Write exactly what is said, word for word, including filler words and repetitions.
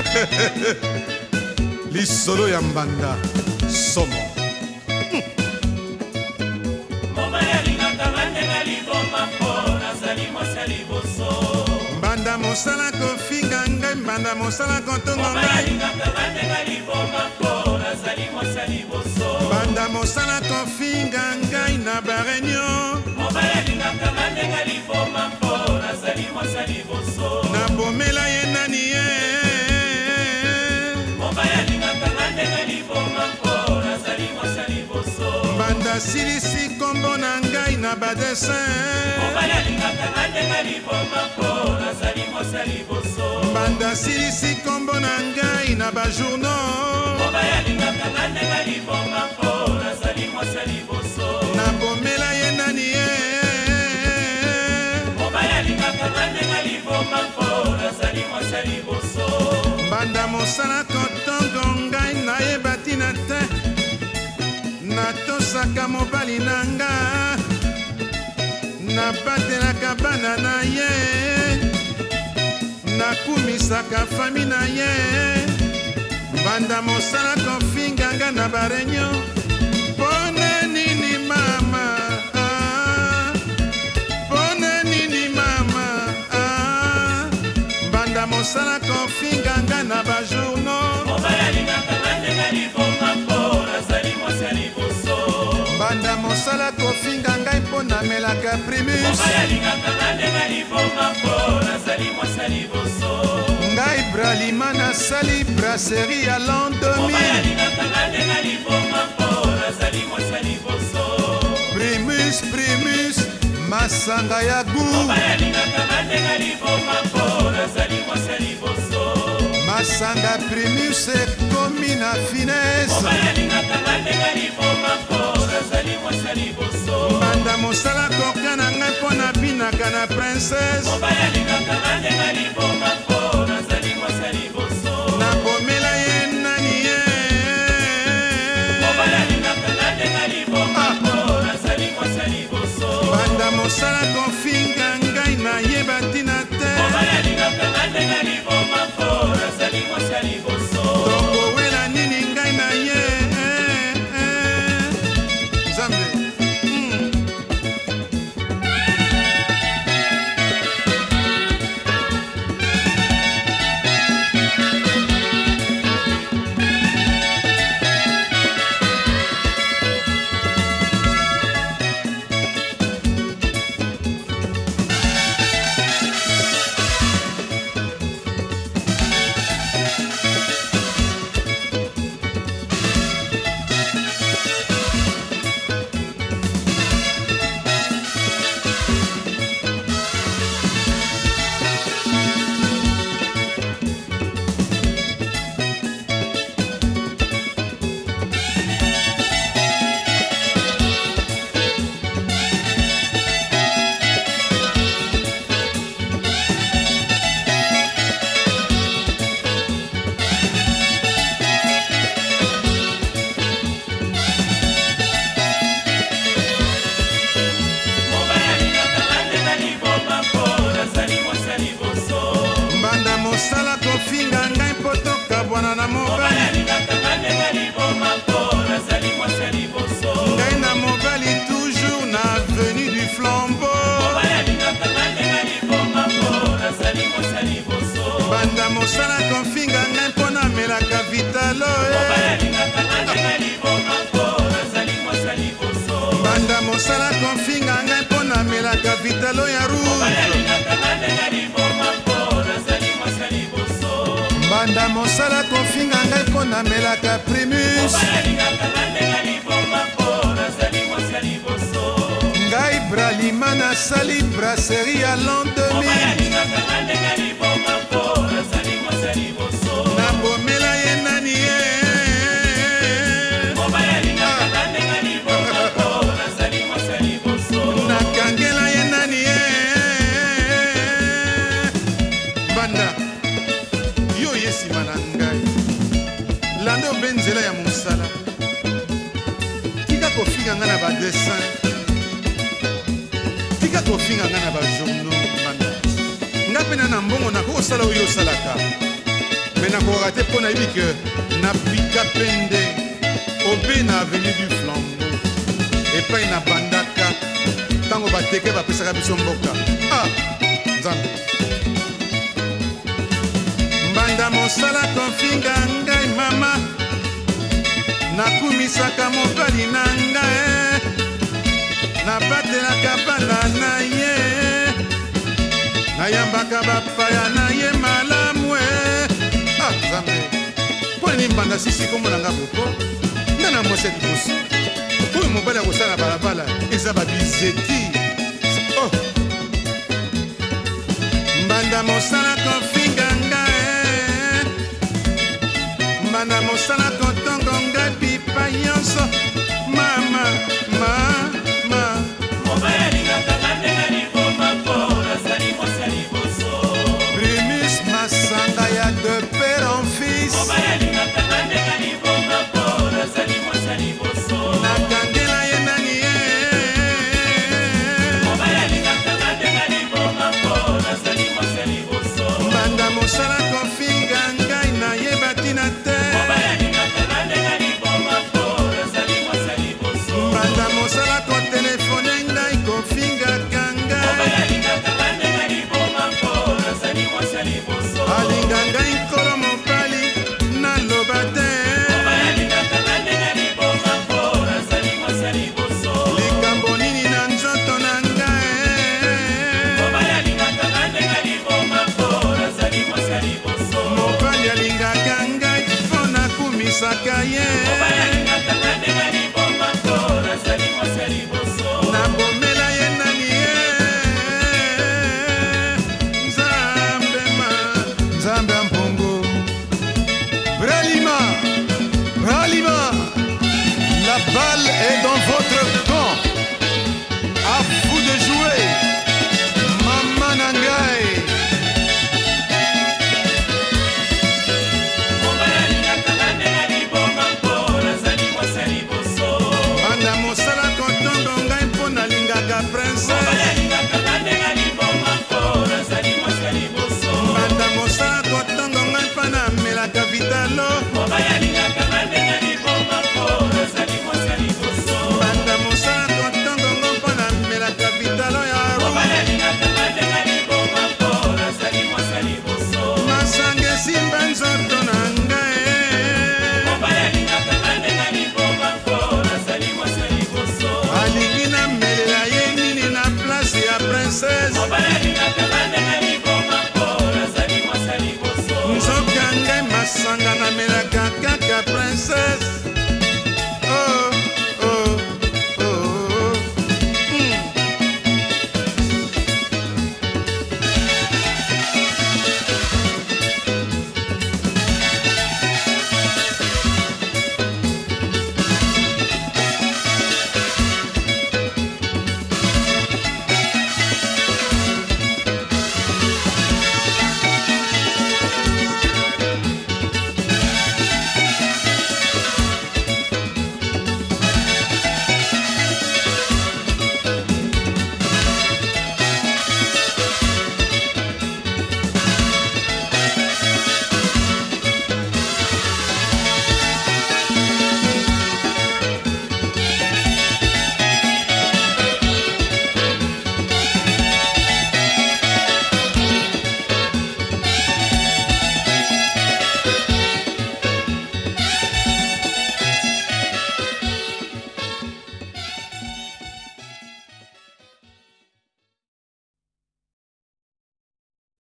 lisolo ya mbanda somo mbanda mosala kofinga ngai mbanda mosala kotonga ngai mbanda mosala kofinga ngai na bareunion nabomela ye nani ye mbanda silisi kombo na ngai na badesin mbanda silisi kombo na ngai na bajournaux nabomela ye nani ye mbanda mosala kotongo ngai nayeba tina te natosaka mobali na nga nabatelaka bana na ye nakumisaka fami na ye mbanda mosala kofinga nga na bareunion pone nini mama ah, pone nini mama ah, mbanda mosala kofinga nga na bajournaux mbanda mosala kofinga ngai mpo namelaka primus ngai bralima nasali brasserie ya l'an deux mille primus primus masanga ya gu masanga primus ekomi na finesse mbanda mosala koka na ngai mpo nabinaka na princese nabomela ye nani ye mbanda mosala kofinga ngai nayeba ntina te tokowela nini ngai na ye nzambe mosala kofinga ngai mpo tokabwana na mobali ngai na mobali toujours na avenue du flambeau banda mosala kofinga ngai mpo namelaka vitalo banda mosala kofinga ngai mpo namelaka vitalo ya rouge banda mosala kofinga ngai mpo namelaka primus ngai bralima nasali brasserie ya l'an deux mille nabomela ye nani ye nakangela ye nani ye banda yo ye nsima na ngai landa obe nzela ya mosala tika kofinga ngai na badesin tika kofinga ngai na bajournaux banda nga mpe na na mbongo nakokosala oyo osalaka me nakoka te mpo nayebi ke napika pende obe na avenue du flambeau epai na bandaka ntango bateke bapesaka biso mboka. Ah, nzambe mbanda mosala kofinga ngai mama, nakumisaka mobali na ngai, nabatelaka bana na ye, nayambaka bapaya na ye malamu. Ah, nzambe mpo nini mbanda sisi komonanga boko nde na mwasi liboso oyo mobali akosala na balabala eza babizeti. Oh, mbanda mosala kofinga ngai, mbanda mosala kotongo ngai pipa nyonso mama mama primus masanga ya de père en fils nakangela ye nani ye mbanda mosala kofinga ngai nayeba tina te mbanda mosala kotelefone ngai kofingaka ngai alinga ngai nkolo mobali naloba te likambo nini na nzoto na ngai mobali alingaka ngai mpo nakumisaka ye nabomela ye nani ye nzambe ma nzambe ya mpongo Bralima Bralima, la balle est dans votre